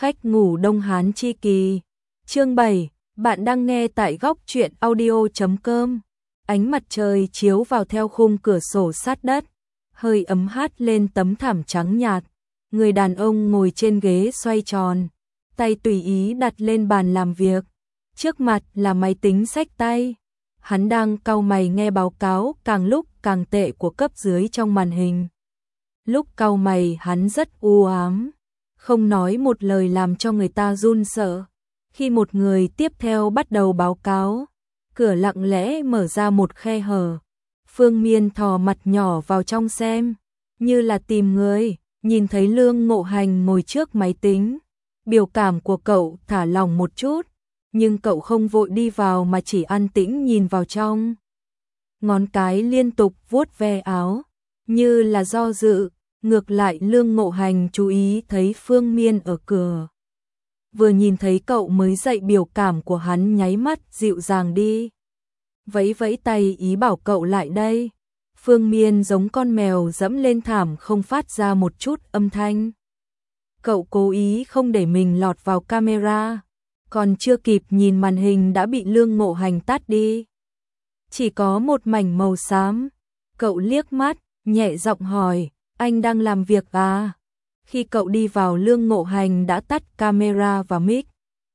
Khách ngủ Đông Hán chi kỳ. Chương 7, bạn đang nghe tại góc truyện audio.com. Ánh mặt trời chiếu vào theo khung cửa sổ sát đất, hơi ấm hát lên tấm thảm trắng nhạt. Người đàn ông ngồi trên ghế xoay tròn, tay tùy ý đặt lên bàn làm việc. Trước mặt là máy tính xách tay. Hắn đang cau mày nghe báo cáo càng lúc càng tệ của cấp dưới trong màn hình. Lúc cau mày hắn rất u ám, không nói một lời làm cho người ta run sợ. Khi một người tiếp theo bắt đầu báo cáo, cửa lặng lẽ mở ra một khe hở. Phương Miên thò mặt nhỏ vào trong xem, như là tìm người, nhìn thấy Lương Ngộ Hành ngồi trước máy tính. Biểu cảm của cậu thả lỏng một chút, nhưng cậu không vội đi vào mà chỉ an tĩnh nhìn vào trong. Ngón cái liên tục vuốt ve áo, như là do dự. Ngược lại Lương Ngộ Hành chú ý thấy Phương Miên ở cửa. Vừa nhìn thấy cậu mới dậy, biểu cảm của hắn nháy mắt dịu dàng đi. Vẫy vẫy tay ý bảo cậu lại đây. Phương Miên giống con mèo dẫm lên thảm không phát ra một chút âm thanh. Cậu cố ý không để mình lọt vào camera, còn chưa kịp nhìn màn hình đã bị Lương Ngộ Hành tát đi. Chỉ có một mảnh màu xám. Cậu liếc mắt, nhẹ giọng hỏi, anh đang làm việc à? Khi cậu đi vào Lương Ngộ Hành đã tắt camera và mic.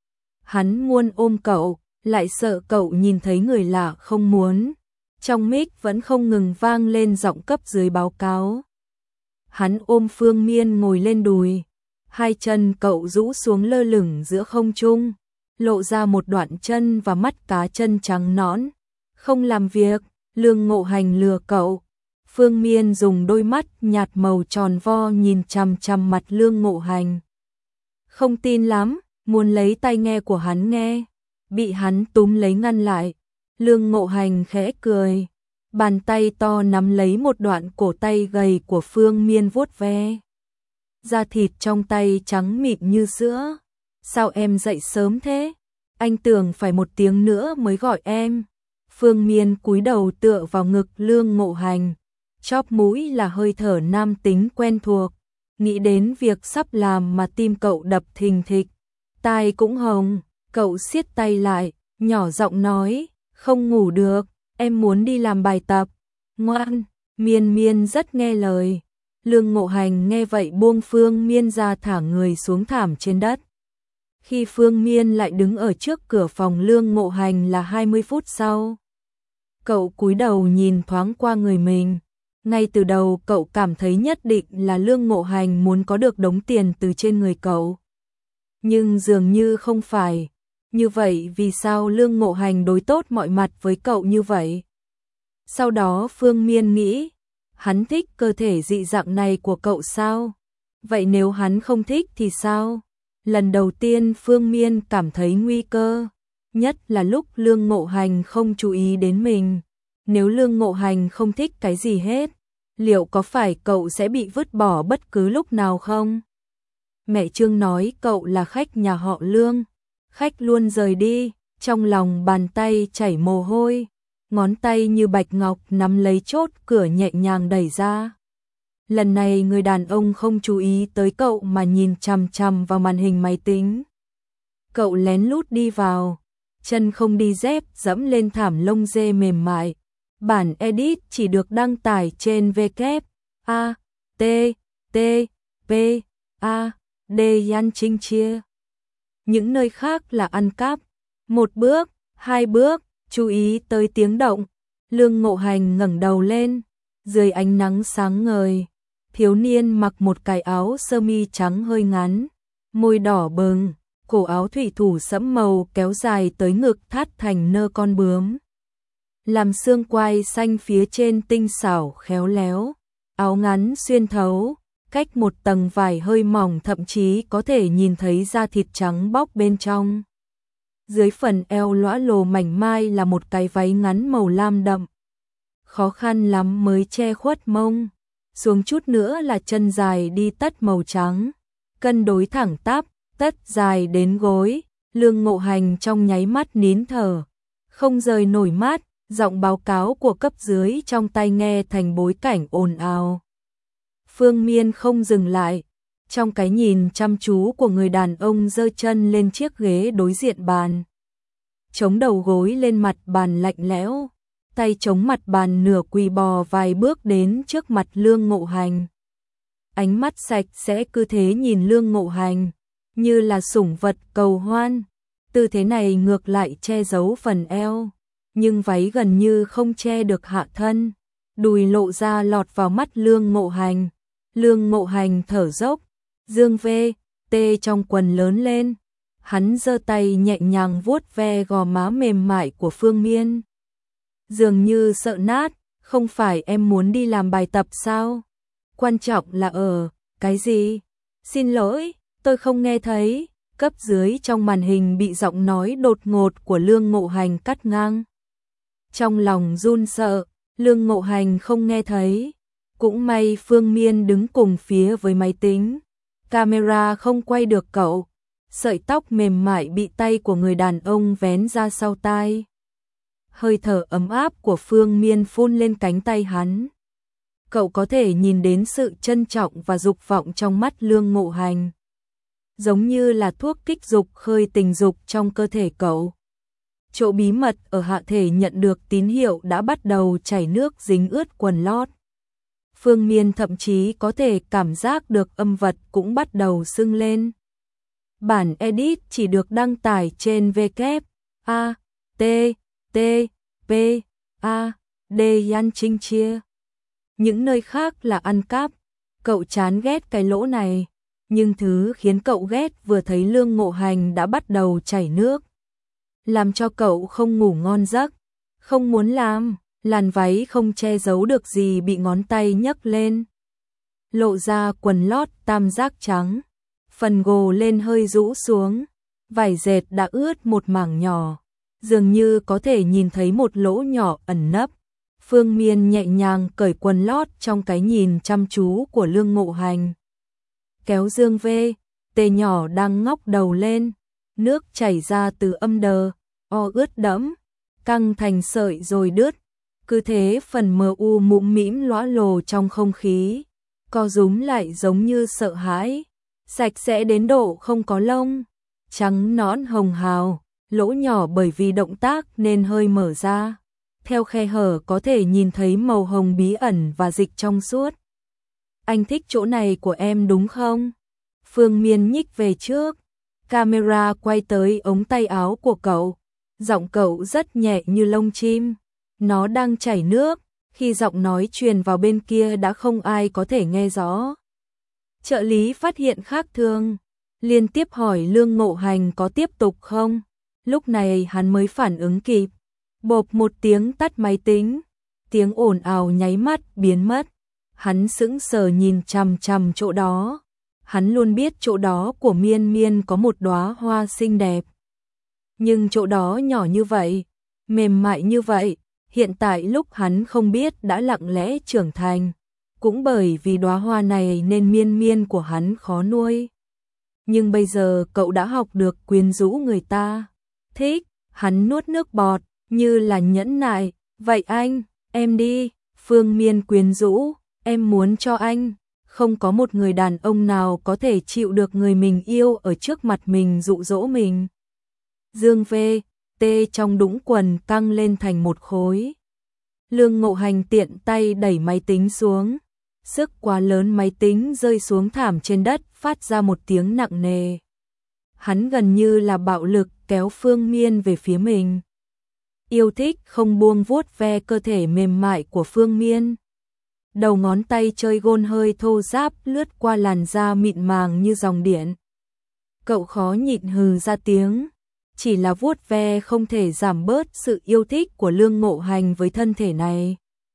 Hắn muốn ôm cậu, lại sợ cậu nhìn thấy người lạ không muốn. Trong mic vẫn không ngừng vang lên giọng cấp dưới báo cáo. Hắn ôm Phương Miên ngồi lên đùi. Hai chân cậu rũ xuống lơ lửng giữa không trung, lộ ra một đoạn chân và mắt cá chân trắng nõn. Không làm việc, Lương Ngộ Hành lừa cậu. Phương Miên dùng đôi mắt nhạt màu tròn vo nhìn chằm chằm mặt Lương Ngộ Hành. Không tin lắm, muốn lấy tai nghe của hắn nghe. Bị hắn túm lấy ngăn lại. Lương Ngộ Hành khẽ cười. Bàn tay to nắm lấy một đoạn cổ tay gầy của Phương Miên vuốt ve. Da thịt trong tay trắng mịn như sữa. Sao em dậy sớm thế? Anh tưởng phải một tiếng nữa mới gọi em. Phương Miên cúi đầu tựa vào ngực Lương Ngộ Hành. Chóp mũi là hơi thở nam tính quen thuộc. Nghĩ đến việc sắp làm mà tim cậu đập thình thịch. Tai cũng hồng, cậu siết tay lại, nhỏ giọng nói, không ngủ được, em muốn đi làm bài tập. Ngoan, Miên Miên rất nghe lời. Lương Ngộ Hành nghe vậy buông Phương Miên ra, thả người xuống thảm trên đất. Khi Phương Miên lại đứng ở trước cửa phòng Lương Ngộ Hành là 20 phút sau. Cậu cúi đầu nhìn thoáng qua người mình. Ngay từ đầu cậu cảm thấy nhất định là Lương Ngộ Hành muốn có được đống tiền từ trên người cậu. Nhưng dường như không phải. Như vậy vì sao Lương Ngộ Hành đối tốt mọi mặt với cậu như vậy? Sau đó Phương Miên nghĩ, hắn thích cơ thể dị dạng này của cậu sao? Vậy nếu hắn không thích thì sao? Lần đầu tiên Phương Miên cảm thấy nguy cơ, nhất là lúc Lương Ngộ Hành không chú ý đến mình. Nếu Lương Ngộ Hành không thích cái gì hết, liệu có phải cậu sẽ bị vứt bỏ bất cứ lúc nào không? Mẹ Trương nói cậu là khách nhà họ Lương. Khách luôn rời đi, trong lòng bàn tay chảy mồ hôi. Ngón tay như bạch ngọc nắm lấy chốt cửa nhẹ nhàng đẩy ra. Lần này người đàn ông không chú ý tới cậu mà nhìn chằm chằm vào màn hình máy tính. Cậu lén lút đi vào, chân không đi dép dẫm lên thảm lông dê mềm mại. Bản edit chỉ được đăng tải trên www.http://yan Trinh Chia. Những nơi khác là ăn cắp. Một bước, hai bước, chú ý tới tiếng động. Lương Ngộ Hành ngẩng đầu lên, dưới ánh nắng sáng ngời, thiếu niên mặc một cái áo sơ mi trắng hơi ngắn, môi đỏ bừng, cổ áo thủy thủ sẫm màu kéo dài tới ngực thắt thành nơ con bướm. Làm xương quai xanh phía trên tinh xảo khéo léo, áo ngắn xuyên thấu, cách một tầng vải hơi mỏng thậm chí có thể nhìn thấy da thịt trắng bóc bên trong. Dưới phần eo lõa lồ mảnh mai là một cái váy ngắn màu lam đậm. Khó khăn lắm mới che khuất mông, xuống chút nữa là chân dài đi tất màu trắng, cân đối thẳng tắp, tất dài đến gối. Lương Ngộ Hành trong nháy mắt nín thở, không rời nổi mắt. Giọng báo cáo của cấp dưới trong tai nghe thành bối cảnh ồn ào. Phương Miên không dừng lại, Trong cái nhìn chăm chú của người đàn ông giơ chân lên chiếc ghế đối diện bàn. Chống đầu gối lên mặt bàn lạnh lẽo, tay chống mặt bàn nửa quỳ bò vài bước đến trước mặt Lương Ngộ Hành. Ánh mắt sạch sẽ cứ thế nhìn Lương Ngộ Hành, như là sủng vật cầu hoan. Tư thế này ngược lại che giấu phần eo, nhưng váy gần như không che được hạ thân. Đùi lộ ra lọt vào mắt Lương Ngộ Hành. Lương Ngộ Hành thở dốc, dương vê, tê trong quần lớn lên. Hắn giơ tay nhẹ nhàng vuốt ve gò má mềm mại của Phương Miên. Dường như sợ nát, không phải em muốn đi làm bài tập sao? Quan trọng là cái gì? Xin lỗi, tôi không nghe thấy. Cấp dưới trong màn hình bị giọng nói đột ngột của Lương Ngộ Hành cắt ngang. Trong lòng run sợ, Lương Ngộ Hành không nghe thấy. Cũng may Phương Miên đứng cùng phía với máy tính. Camera không quay được cậu. Sợi tóc mềm mại bị tay của người đàn ông vén ra sau tai. Hơi thở ấm áp của Phương Miên phun lên cánh tay hắn. Cậu có thể nhìn đến sự trân trọng và dục vọng trong mắt Lương Ngộ Hành. Giống như là thuốc kích dục khơi tình dục trong cơ thể cậu. Chỗ bí mật ở hạ thể nhận được tín hiệu đã bắt đầu chảy nước dính ướt quần lót. Phương Miên thậm chí có thể cảm giác được âm vật cũng bắt đầu sưng lên. Bản edit chỉ được đăng tải trên www.http://Yan Trinh Chia. Những nơi khác là ăn cắp. Cậu chán ghét cái lỗ này, nhưng thứ khiến cậu ghét vừa thấy Lương Ngộ Hành đã bắt đầu chảy nước, làm cho cậu không ngủ ngon giấc. Không muốn làm, làn váy không che giấu được gì bị ngón tay nhấc lên, lộ ra quần lót tam giác trắng. Phần gồ lên hơi rũ xuống, vải dệt đã ướt một mảng nhỏ, dường như có thể nhìn thấy một lỗ nhỏ ẩn nấp. Phương Miên nhẹ nhàng cởi quần lót trong cái nhìn chăm chú của Lương Ngộ Hành. Kéo dương vê, tê nhỏ đang ngóc đầu lên, nước chảy ra từ âm đờ, ướt đẫm, căng thành sợi rồi đứt. Cứ thế phần mờ u mũm mĩm lóa lồ trong không khí, co rúm lại giống như sợ hãi. Sạch sẽ đến độ không có lông, trắng nõn hồng hào, lỗ nhỏ bởi vì động tác nên hơi mở ra. Theo khe hở có thể nhìn thấy màu hồng bí ẩn và dịch trong suốt. Anh thích chỗ này của em đúng không? Phương Miên nhích về trước, camera quay tới ống tay áo của cậu. Giọng cậu rất nhẹ như lông chim, nó đang chảy nước. Khi giọng nói truyền vào bên kia đã không ai có thể nghe rõ. Trợ lý phát hiện khác thường, liên tiếp hỏi Lương Ngộ Hành có tiếp tục không. Lúc này hắn mới phản ứng kịp. Bộp một tiếng tắt máy tính, tiếng ồn ào nháy mắt biến mất. Hắn sững sờ nhìn chằm chằm chỗ đó. Hắn luôn biết chỗ đó của Miên Miên có một đóa hoa xinh đẹp. Nhưng chỗ đó nhỏ như vậy, mềm mại như vậy, hiện tại lúc hắn không biết đã lặng lẽ trưởng thành. Cũng bởi vì đóa hoa này nên Miên Miên của hắn khó nuôi. Nhưng bây giờ cậu đã học được quyến rũ người ta. Thích, hắn nuốt nước bọt, như là nhẫn nại. Vậy anh, em đi. Phương Miên quyến rũ, em muốn cho anh. Không có một người đàn ông nào có thể chịu được người mình yêu ở trước mặt mình dụ dỗ mình. Dương vê, tê trong đũng quần căng lên thành một khối. Lương Ngộ Hành tiện tay đẩy máy tính xuống. Sức quá lớn máy tính rơi xuống thảm trên đất, phát ra một tiếng nặng nề. Hắn gần như là bạo lực kéo Phương Miên về phía mình. Yêu thích không buông vuốt ve cơ thể mềm mại của Phương Miên. Đầu ngón tay chơi gôn hơi thô ráp lướt qua làn da mịn màng như dòng điện. Cậu khó nhịn hừ ra tiếng. Chỉ là vuốt ve không thể giảm bớt sự yêu thích của Lương Ngộ Hành với thân thể này.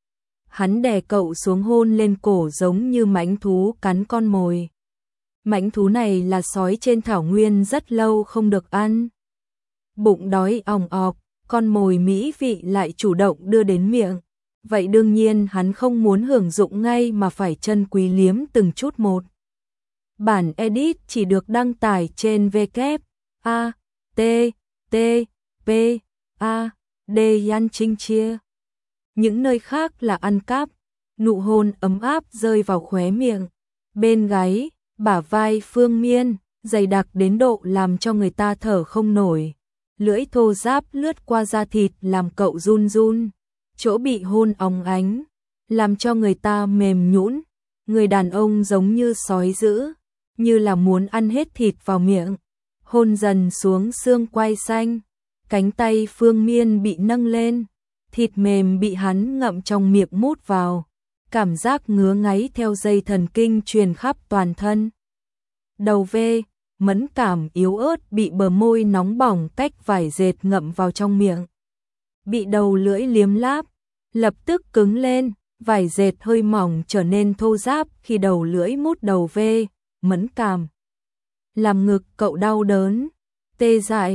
Hắn đè cậu xuống hôn lên cổ giống như mãnh thú cắn con mồi. Mãnh thú này là sói trên thảo nguyên rất lâu không được ăn. Bụng đói òng ọc, con mồi mỹ vị lại chủ động đưa đến miệng. Vậy đương nhiên hắn không muốn hưởng dụng ngay mà phải trân quý liếm từng chút một. Bản edit chỉ được đăng tải trên www.http://Yan Trinh Chia. Những nơi khác là ăn cắp. Nụ hôn ấm áp rơi vào khóe miệng, bên gáy, bả vai Phương Miên, dày đặc đến độ làm cho người ta thở không nổi. Lưỡi thô ráp lướt qua da thịt làm cậu run run, chỗ bị hôn óng ánh, làm cho người ta mềm nhũn. Người đàn ông giống như sói dữ, như là muốn ăn hết thịt vào miệng, hôn dần xuống xương quai xanh. Cánh tay Phương Miên bị nâng lên, thịt mềm bị hắn ngậm trong miệng mút vào, cảm giác ngứa ngáy theo dây thần kinh truyền khắp toàn thân. Đầu vê, mẫn cảm yếu ớt bị bờ môi nóng bỏng tách vải dệt ngậm vào trong miệng. Bị đầu lưỡi liếm láp, lập tức cứng lên, vải dệt hơi mỏng trở nên thô ráp khi đầu lưỡi mút đầu vê, mẫn cảm. Làm ngực cậu đau đớn, tê dại,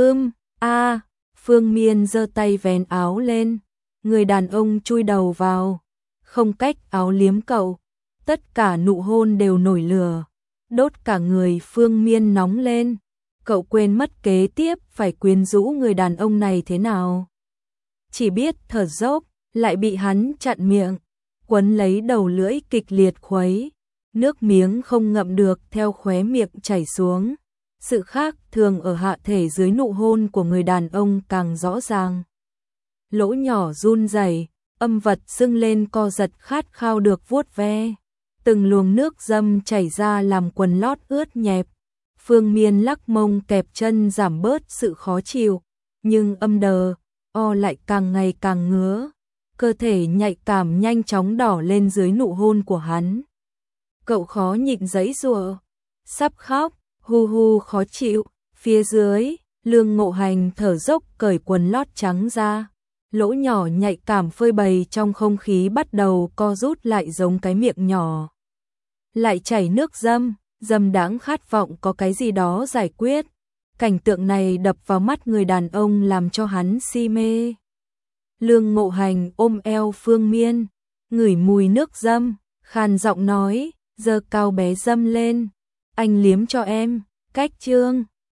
Phương Miên giơ tay vén áo lên, người đàn ông chui đầu vào, không cách áo liếm cậu, tất cả nụ hôn đều nổi lửa, đốt cả người Phương Miên nóng lên, cậu quên mất kế tiếp phải quyến rũ người đàn ông này thế nào. Chỉ biết thở dốc, lại bị hắn chặn miệng, quấn lấy đầu lưỡi kịch liệt khuấy, nước miếng không ngậm được theo khóe miệng chảy xuống. Sự khác thường ở hạ thể dưới nụ hôn của người đàn ông càng rõ ràng. Lỗ nhỏ run rẩy, âm vật sưng lên co giật khát khao được vuốt ve. Từng luồng nước dâm chảy ra làm quần lót ướt nhẹp. Phương Miên lắc mông kẹp chân giảm bớt sự khó chịu, nhưng âm đờ, lại càng ngày càng ngứa. Cơ thể nhạy cảm nhanh chóng đỏ lên dưới nụ hôn của hắn. Cậu khó nhịn giãy giụa, sắp khóc. Hu hu khó chịu, phía dưới, Lương Ngộ Hành thở dốc cởi quần lót trắng ra, lỗ nhỏ nhạy cảm phơi bày trong không khí bắt đầu co rút lại giống cái miệng nhỏ. Lại chảy nước dâm đãng khát vọng có cái gì đó giải quyết. Cảnh tượng này đập vào mắt người đàn ông làm cho hắn si mê. Lương Ngộ Hành ôm eo Phương Miên, ngửi mùi nước dâm, khàn giọng nói, giơ cao bé dâm lên. Anh liếm cho em, cách chương.